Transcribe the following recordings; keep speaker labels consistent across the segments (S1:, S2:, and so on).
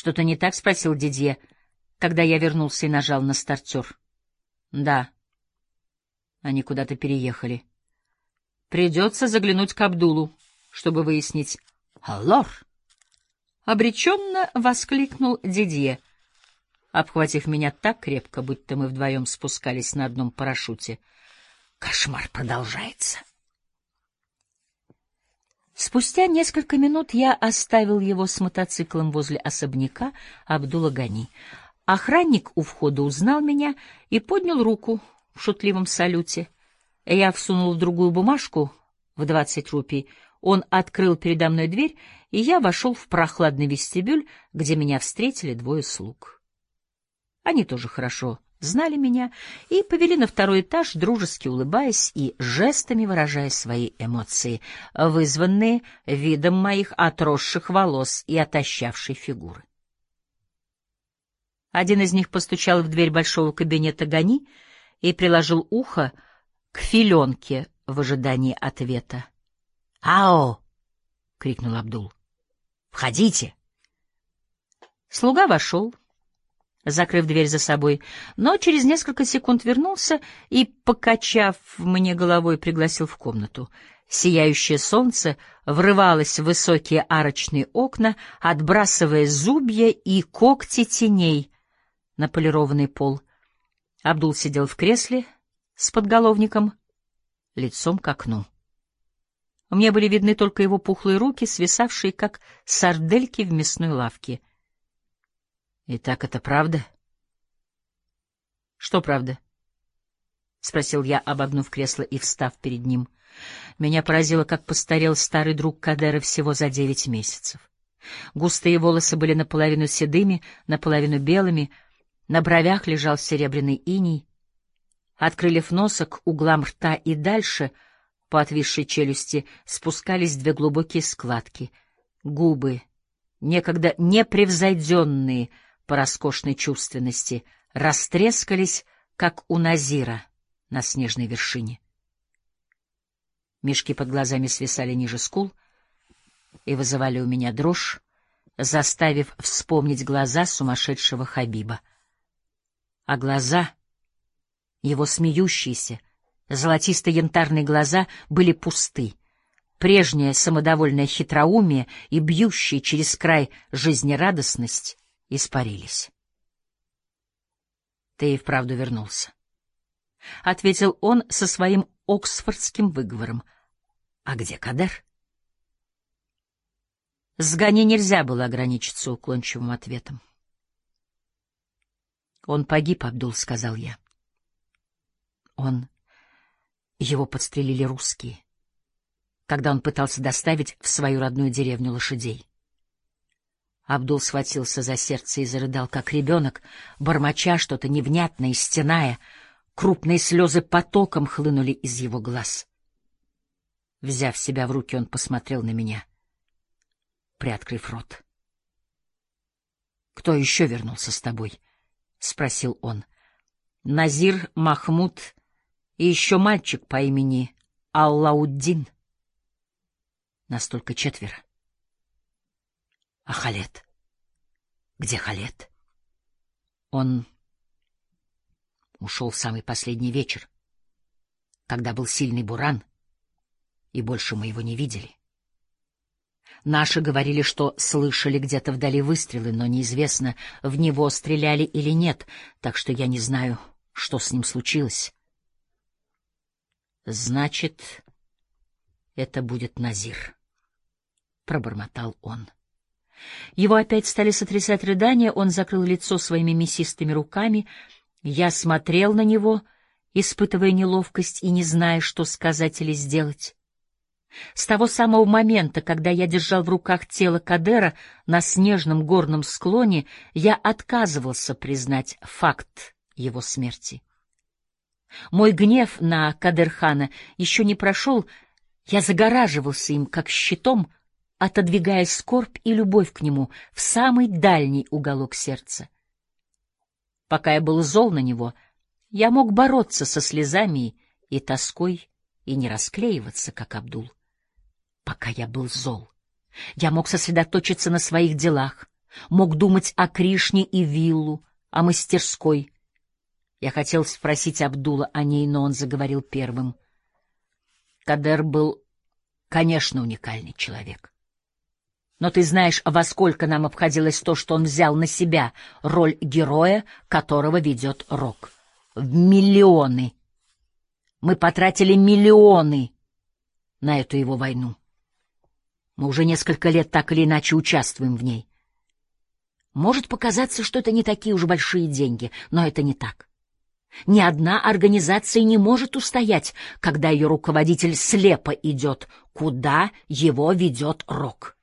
S1: «Что-то не так?» — спросил Дидье, когда я вернулся и нажал на стартер. «Да. Они куда-то переехали. Придется заглянуть к Абдулу, чтобы выяснить». «Аллор!» — обреченно воскликнул Дидье, обхватив меня так крепко, будто мы вдвоем спускались на одном парашюте. «Кошмар продолжается». Спустя несколько минут я оставил его с мотоциклом возле особняка Абдула-Гани. Охранник у входа узнал меня и поднял руку в шутливом салюте. Я всунул в другую бумажку в 20 рупий. Он открыл передо мной дверь, и я вошел в прохладный вестибюль, где меня встретили двое слуг. Они тоже хорошо знали меня и повели на второй этаж, дружески улыбаясь и жестами выражая свои эмоции, вызванные видом моих отросших волос и отощавшей фигуры. Один из них постучал в дверь большого кабинета Гани и приложил ухо к филенке в ожидании ответа. «Ао!» — крикнул Абдул. «Входите!» Слуга вошел, закрыв дверь за собой, но через несколько секунд вернулся и, покачав мне головой, пригласил в комнату. Сияющее солнце врывалось в высокие арочные окна, отбрасывая зубья и когти теней на полированный пол. Абдул сидел в кресле с подголовником, лицом к окну. Мне были видны только его пухлые руки, свисавшие, как сардельки в мясной лавке. «Итак, это правда?» «Что правда?» — спросил я, обогнув кресло и встав перед ним. Меня поразило, как постарел старый друг Кадера всего за 9 месяцев. Густые волосы были наполовину седыми, наполовину белыми, на бровях лежал серебряный иней. От крыльев носа к углам рта и дальше, по отвисшей челюсти, спускались 2 глубокие складки. Губы, некогда непревзойденные по роскошной чувственности, растрескались, как у Назира на снежной вершине. Мешки под глазами свисали ниже скул и вызывали у меня дрожь, заставив вспомнить глаза сумасшедшего Хабиба. А глаза, его смеющиеся, золотисто-янтарные глаза, были пусты. Прежнее самодовольное хитроумие и бьющая через край жизнерадостность испарились. «Ты и вправду вернулся», — ответил он со своим оксфордским выговором. «А где Кадер?» С Гани нельзя было ограничиться уклончивым ответом. «Он погиб, Абдул», — сказал я. Его подстрелили русские, когда он пытался доставить в свою родную деревню лошадей. Абдул схватился за сердце и зарыдал, как ребенок, бормоча что-то невнятное и стеная. Крупные слезы потоком хлынули из его глаз. Взяв себя в руки, он посмотрел на меня, приоткрыв рот. «Кто еще вернулся с тобой?» — спросил он. «Назир, Махмуд и еще мальчик по имени Аллауддин. Нас только 4. А Халед? Где Халед?» Он ушел в самый последний вечер, когда был сильный буран, и больше мы его не видели. Наши говорили, что слышали где-то вдали выстрелы, но неизвестно, в него стреляли или нет, так что я не знаю, что с ним случилось. «Значит, это будет Назир», — пробормотал он. Его опять стали сотрясать рыдания, он закрыл лицо своими мясистыми руками. Я смотрел на него, испытывая неловкость и не зная, что сказать или сделать. С того самого момента, когда я держал в руках тело Кадера на снежном горном склоне, я отказывался признать факт его смерти. Мой гнев на Кадерхана еще не прошел, я загораживался им, как щитом, отодвигая скорбь и любовь к нему в самый дальний уголок сердца. Пока я был зол на него, я мог бороться со слезами и тоской и не расклеиваться, как Абдул. Пока я был зол, я мог сосредоточиться на своих делах, Мог думать о Кришне и виллу, о мастерской. Я хотел спросить Абдула о ней, но он заговорил первым. Кадер был, конечно, уникальный человек. Но ты знаешь, во сколько нам обходилось то, что он взял на себя роль героя, которого ведет Рок? В миллионы. Мы потратили миллионы на эту его войну. Мы уже несколько лет так или иначе участвуем в ней. Может показаться, что это не такие уж большие деньги, но это не так. Ни одна организация не может устоять, когда ее руководитель слепо идет, куда его ведет Рок.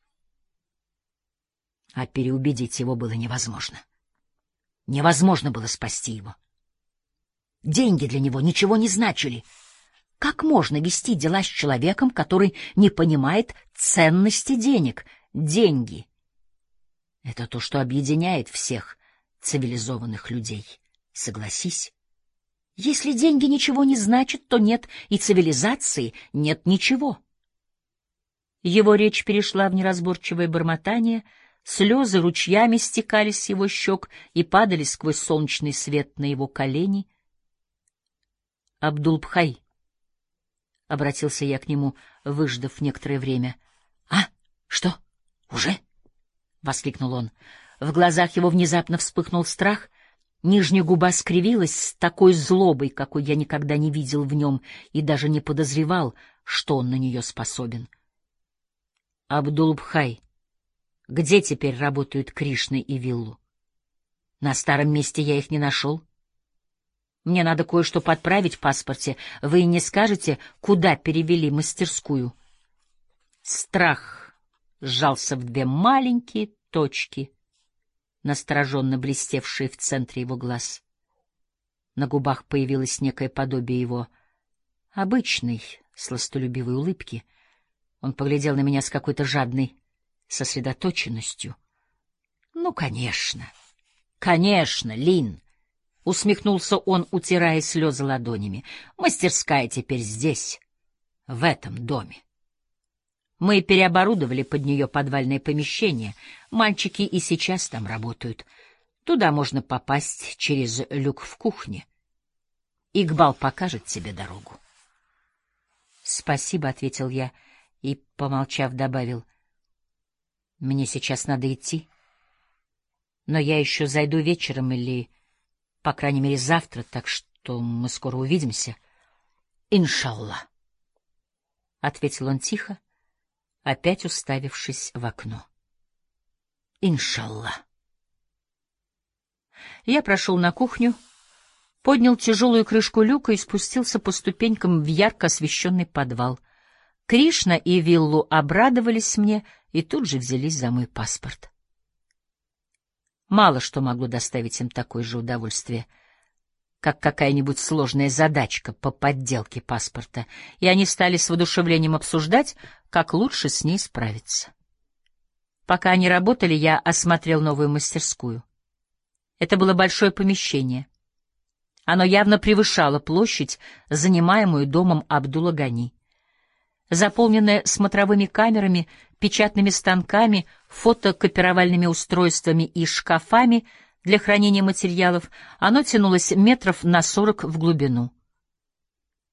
S1: А переубедить его было невозможно. Невозможно было спасти его. Деньги для него ничего не значили. Как можно вести дела с человеком, который не понимает ценности денег? Деньги — это то, что объединяет всех цивилизованных людей. Согласись. Если деньги ничего не значат, то нет и цивилизации, нет ничего. Его речь перешла в неразборчивое бормотание, слезы ручьями стекали с его щек и падали сквозь солнечный свет на его колени. «Абдул-бхай», — обратился я к нему, выждав некоторое время. «А, что, уже?» — воскликнул он. В глазах его внезапно вспыхнул страх, нижняя губа скривилась с такой злобой, какой я никогда не видел в нем и даже не подозревал, что он на нее способен. «Абдул-бхай, где теперь работают Кришна и виллу? На старом месте я их не нашел. Мне надо кое-что подправить в паспорте. Вы не скажете, куда перевели мастерскую?» Страх сжался в две маленькие точки, настороженно блестевшие в центре его глаз. На губах появилось некое подобие его обычной сластолюбивой улыбки. Он поглядел на меня с какой-то жадной сосредоточенностью. «Ну, конечно, конечно, Лин!» — усмехнулся он, утирая слезы ладонями. «Мастерская теперь здесь, в этом доме. Мы переоборудовали под нее подвальное помещение. Мальчики и сейчас там работают. Туда можно попасть через люк в кухне. Игбал покажет тебе дорогу». «Спасибо», — ответил я и, помолчав, добавил. «Мне сейчас надо идти. Но я еще зайду вечером или, по крайней мере, завтра, так что мы скоро увидимся». «Иншаллах», — ответил он тихо, опять уставившись в окно. «Иншаллах». Я прошел на кухню, поднял тяжелую крышку люка и спустился по ступенькам в ярко освещенный подвал. Кришна и виллу обрадовались мне и тут же взялись за мой паспорт. Мало что могло доставить им такое же удовольствие, как какая-нибудь сложная задачка по подделке паспорта, и они стали с воодушевлением обсуждать, как лучше с ней справиться. Пока они работали, я осмотрел новую мастерскую. Это было большое помещение. Оно явно превышало площадь, занимаемую домом Абдула Гани. Заполненное смотровыми камерами, печатными станками, фотокопировальными устройствами и шкафами для хранения материалов, оно тянулось метров на 40 в глубину.